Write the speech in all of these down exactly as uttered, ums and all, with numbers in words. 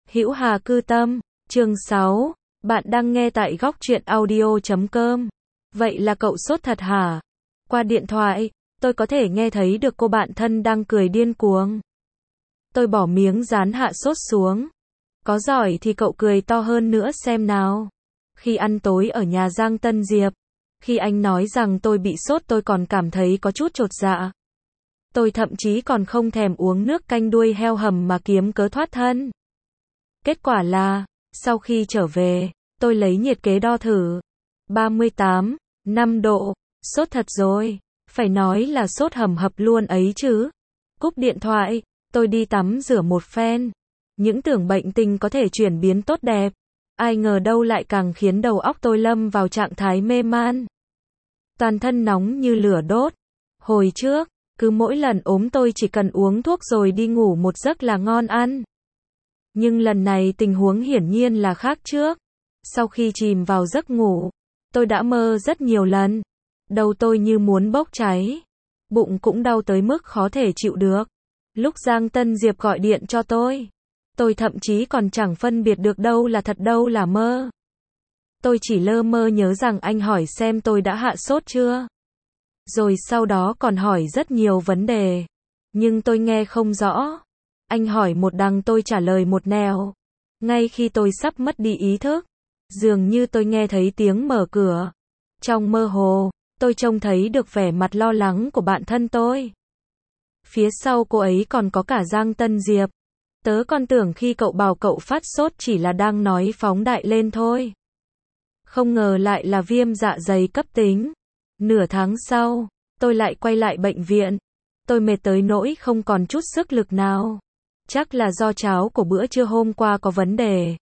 Hữu Hà Cư Tâm, chương sáu, bạn đang nghe tại góc truyện audio chấm com. Vậy là cậu sốt thật hả? Qua điện thoại, tôi có thể nghe thấy được cô bạn thân đang cười điên cuồng. Tôi bỏ miếng rán hạ sốt xuống. Có giỏi thì cậu cười to hơn nữa xem nào. Khi ăn tối ở nhà Giang Tân Diệp, khi anh nói rằng tôi bị sốt tôi còn cảm thấy có chút chột dạ. Tôi thậm chí còn không thèm uống nước canh đuôi heo hầm mà kiếm cớ thoát thân. Kết quả là, sau khi trở về, tôi lấy nhiệt kế đo thử. ba mươi tám, năm độ, sốt thật rồi, phải nói là sốt hầm hập luôn ấy chứ. Cúp điện thoại, tôi đi tắm rửa một phen. Những tưởng bệnh tình có thể chuyển biến tốt đẹp, ai ngờ đâu lại càng khiến đầu óc tôi lâm vào trạng thái mê man. Toàn thân nóng như lửa đốt. Hồi trước, cứ mỗi lần ốm tôi chỉ cần uống thuốc rồi đi ngủ một giấc là ngon ăn. Nhưng lần này tình huống hiển nhiên là khác trước. Sau khi chìm vào giấc ngủ, tôi đã mơ rất nhiều lần. Đầu tôi như muốn bốc cháy. Bụng cũng đau tới mức khó thể chịu được. Lúc Giang Tân Diệp gọi điện cho tôi, tôi thậm chí còn chẳng phân biệt được đâu là thật đâu là mơ. Tôi chỉ lơ mơ nhớ rằng anh hỏi xem tôi đã hạ sốt chưa. Rồi sau đó còn hỏi rất nhiều vấn đề. Nhưng tôi nghe không rõ. Anh hỏi một đằng tôi trả lời một nẻo. Ngay khi tôi sắp mất đi ý thức, dường như tôi nghe thấy tiếng mở cửa. Trong mơ hồ, tôi trông thấy được vẻ mặt lo lắng của bạn thân tôi. Phía sau cô ấy còn có cả Giang Tân Diệp. Tớ còn tưởng khi cậu bảo cậu phát sốt chỉ là đang nói phóng đại lên thôi. Không ngờ lại là viêm dạ dày cấp tính. Nửa tháng sau, tôi lại quay lại bệnh viện. Tôi mệt tới nỗi không còn chút sức lực nào. Chắc là do cháo của bữa trưa hôm qua có vấn đề.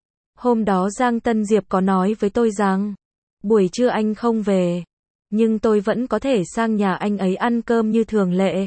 Hôm đó Giang Tân Diệp có nói với tôi rằng, buổi trưa anh không về, nhưng tôi vẫn có thể sang nhà anh ấy ăn cơm như thường lệ.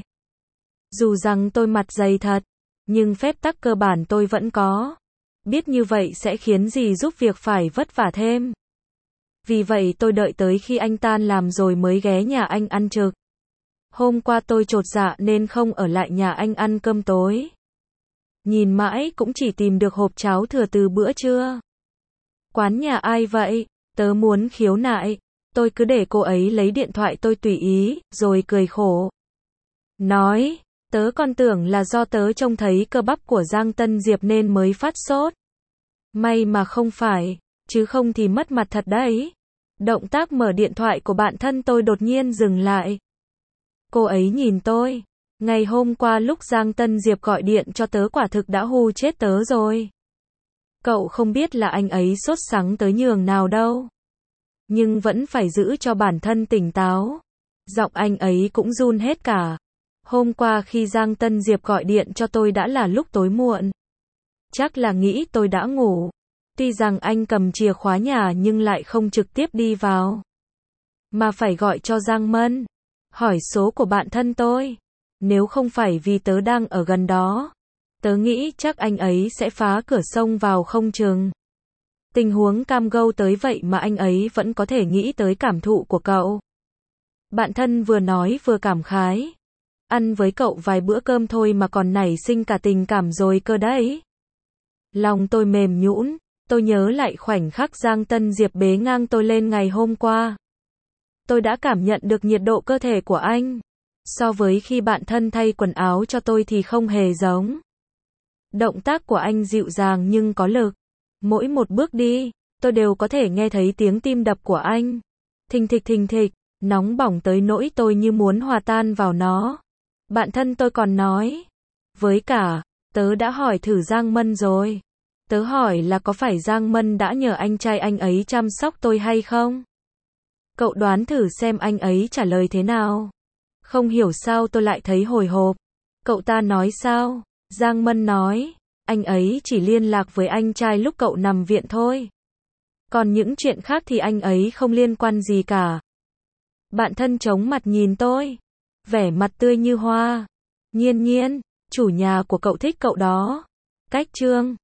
Dù rằng tôi mặt dày thật, nhưng phép tắc cơ bản tôi vẫn có. Biết như vậy sẽ khiến gì giúp việc phải vất vả thêm. Vì vậy tôi đợi tới khi anh tan làm rồi mới ghé nhà anh ăn trực. Hôm qua tôi chột dạ nên không ở lại nhà anh ăn cơm tối. Nhìn mãi cũng chỉ tìm được hộp cháo thừa từ bữa trưa. Quán nhà ai vậy? Tớ muốn khiếu nại. Tôi cứ để cô ấy lấy điện thoại tôi tùy ý, rồi cười khổ. Nói, tớ còn tưởng là do tớ trông thấy cơ bắp của Giang Tân Diệp nên mới phát sốt. May mà không phải, chứ không thì mất mặt thật đấy. Động tác mở điện thoại của bạn thân tôi đột nhiên dừng lại. Cô ấy nhìn tôi. Ngày hôm qua lúc Giang Tân Diệp gọi điện cho tớ quả thực đã hù chết tớ rồi. Cậu không biết là anh ấy sốt sắng tới nhường nào đâu. Nhưng vẫn phải giữ cho bản thân tỉnh táo. Giọng anh ấy cũng run hết cả. Hôm qua khi Giang Tân Diệp gọi điện cho tôi đã là lúc tối muộn. Chắc là nghĩ tôi đã ngủ. Tuy rằng anh cầm chìa khóa nhà nhưng lại không trực tiếp đi vào. Mà phải gọi cho Giang Mân. Hỏi số của bạn thân tôi. Nếu không phải vì tớ đang ở gần đó, tớ nghĩ chắc anh ấy sẽ phá cửa xông vào không chừng. Tình huống cam go tới vậy mà anh ấy vẫn có thể nghĩ tới cảm thụ của cậu. Bạn thân vừa nói vừa cảm khái. Ăn với cậu vài bữa cơm thôi mà còn nảy sinh cả tình cảm rồi cơ đấy. Lòng tôi mềm nhũn, tôi nhớ lại khoảnh khắc Giang Tân Diệp bế ngang tôi lên ngày hôm qua. Tôi đã cảm nhận được nhiệt độ cơ thể của anh. So với khi bạn thân thay quần áo cho tôi thì không hề giống. Động tác của anh dịu dàng nhưng có lực. Mỗi một bước đi, tôi đều có thể nghe thấy tiếng tim đập của anh. Thình thịch thình thịch, nóng bỏng tới nỗi tôi như muốn hòa tan vào nó. Bạn thân tôi còn nói. Với cả, tớ đã hỏi thử Giang Mân rồi. Tớ hỏi là có phải Giang Mân đã nhờ anh trai anh ấy chăm sóc tôi hay không? Cậu đoán thử xem anh ấy trả lời thế nào. Không hiểu sao tôi lại thấy hồi hộp. Cậu ta nói sao? Giang Mân nói, anh ấy chỉ liên lạc với anh trai lúc cậu nằm viện thôi. Còn những chuyện khác thì anh ấy không liên quan gì cả. Bạn thân chống mặt nhìn tôi. Vẻ mặt tươi như hoa. Nhiên nhiên, chủ nhà của cậu thích cậu đó. Cách trương.